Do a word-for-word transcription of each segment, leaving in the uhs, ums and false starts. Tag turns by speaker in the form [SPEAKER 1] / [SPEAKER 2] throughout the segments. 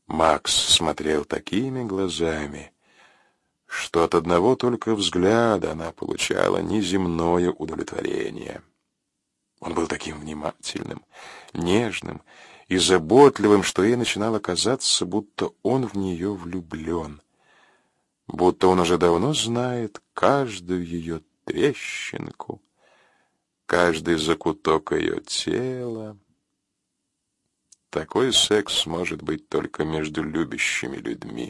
[SPEAKER 1] Макс смотрел такими глазами, что от одного только взгляда она получала неземное удовлетворение. Он был таким внимательным, нежным и заботливым, что ей начинало казаться, будто он в нее влюблен, будто он уже давно знает каждую ее трещинку, каждый закуток ее тела. Такой секс может быть только между любящими людьми.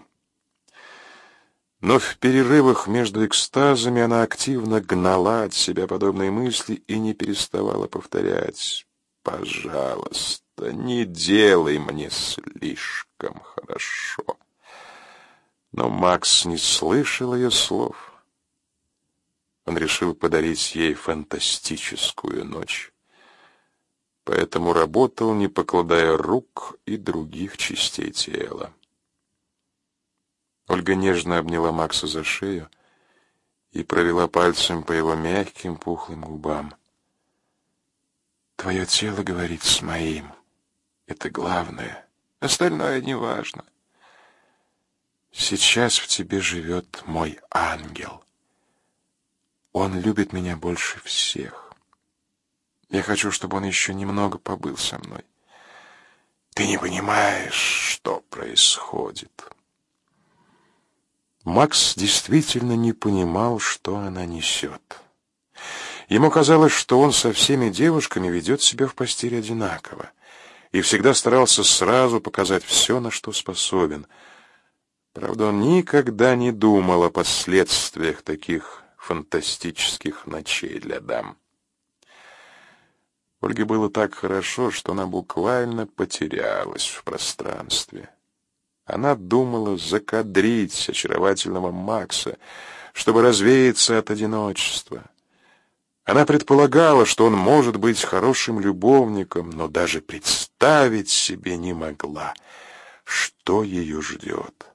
[SPEAKER 1] Но в перерывах между экстазами она активно гнала от себя подобные мысли и не переставала повторять: «Пожалуйста, не делай мне слишком хорошо». Но Макс не слышал ее слов. Он решил подарить ей фантастическую ночь, поэтому работал, не покладая рук и других частей тела. Ольга нежно обняла Макса за шею и провела пальцем по его мягким пухлым губам. «Твое тело говорит с моим. Это главное. Остальное не важно. Сейчас в тебе живет мой ангел. Он любит меня больше всех. Я хочу, чтобы он еще немного побыл со мной. Ты не понимаешь, что происходит». Макс действительно не понимал, что она несет. Ему казалось, что он со всеми девушками ведет себя в постели одинаково и всегда старался сразу показать все, на что способен. Правда, он никогда не думал о последствиях таких фантастических ночей для дам. Ольге было так хорошо, что она буквально потерялась в пространстве. Она думала закадрить очаровательного Макса, чтобы развеяться от одиночества. Она предполагала, что он может быть хорошим любовником, но даже представить себе не могла, что ее ждет.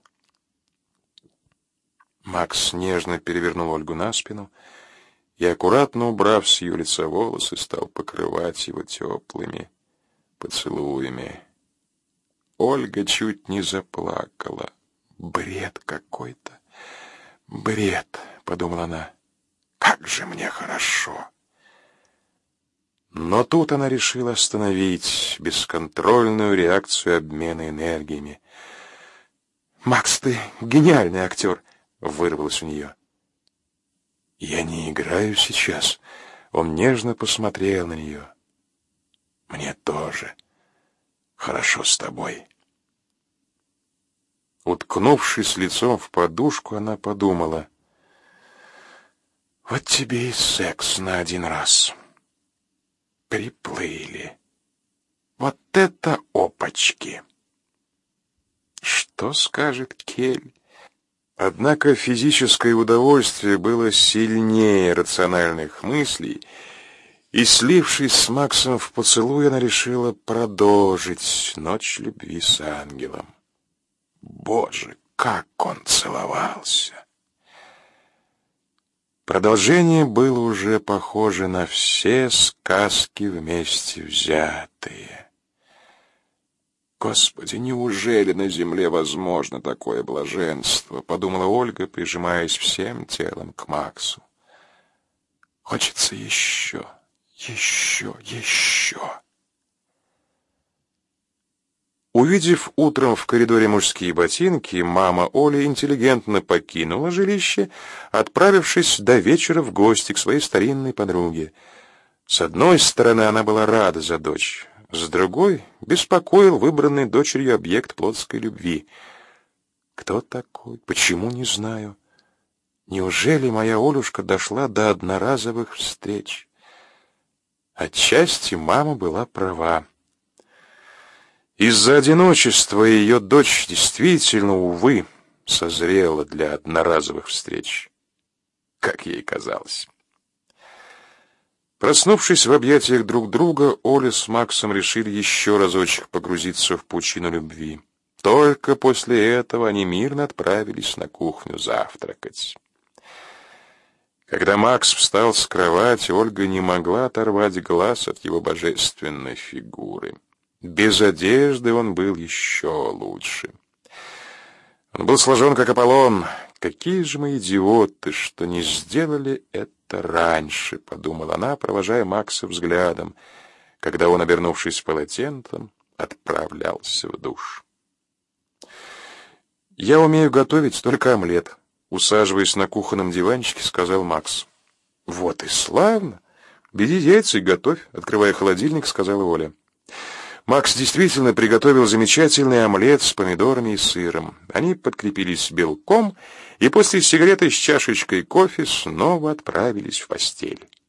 [SPEAKER 1] Макс нежно перевернул Ольгу на спину и, аккуратно убрав с ее лица волосы, стал покрывать его теплыми поцелуями. Ольга чуть не заплакала. «Бред какой-то! Бред!» — подумала она. «Как же мне хорошо!» Но тут она решила остановить бесконтрольную реакцию обмена энергиями. «Макс, ты гениальный актер!» — вырвалось у нее. «Я не играю сейчас». Он нежно посмотрел на нее. «Мне тоже хорошо с тобой». Уткнувшись лицом в подушку, она подумала: «Вот тебе и секс на один раз. Приплыли. Вот это опачки!» Что скажет Кель? Однако физическое удовольствие было сильнее рациональных мыслей, и, слившись с Максом в поцелуй, она решила продолжить ночь любви с ангелом. Боже, как он целовался! Продолжение было уже похоже на все сказки вместе взятые. «Господи, неужели на земле возможно такое блаженство?» — подумала Ольга, прижимаясь всем телом к Максу. «Хочется еще, еще, еще». Увидев утром в коридоре мужские ботинки, мама Оли интеллигентно покинула жилище, отправившись до вечера в гости к своей старинной подруге. С одной стороны, она была рада за дочь, с другой беспокоил выбранный дочерью объект плотской любви. Кто такой? Почему, не знаю. Неужели моя Олюшка дошла до одноразовых встреч? Отчасти мама была права. Из-за одиночества ее дочь действительно, увы, созрела для одноразовых встреч, как ей казалось. Проснувшись в объятиях друг друга, Оля с Максом решили еще разочек погрузиться в пучину любви. Только после этого они мирно отправились на кухню завтракать. Когда Макс встал с кровати, Ольга не могла оторвать глаз от его божественной фигуры. Без одежды он был еще лучше. Он был сложен, как Аполлон. «Какие же мы идиоты, что не сделали это раньше», — подумала она, провожая Макса взглядом, когда он, обернувшись полотенцем, отправлялся в душ. «Я умею готовить только омлет», — усаживаясь на кухонном диванчике, сказал Макс. «Вот и славно! Бери яйца и готовь», — открывая холодильник, сказала Оля. Макс действительно приготовил замечательный омлет с помидорами и сыром. Они подкрепились белком и после сигареты с чашечкой кофе снова отправились в постель.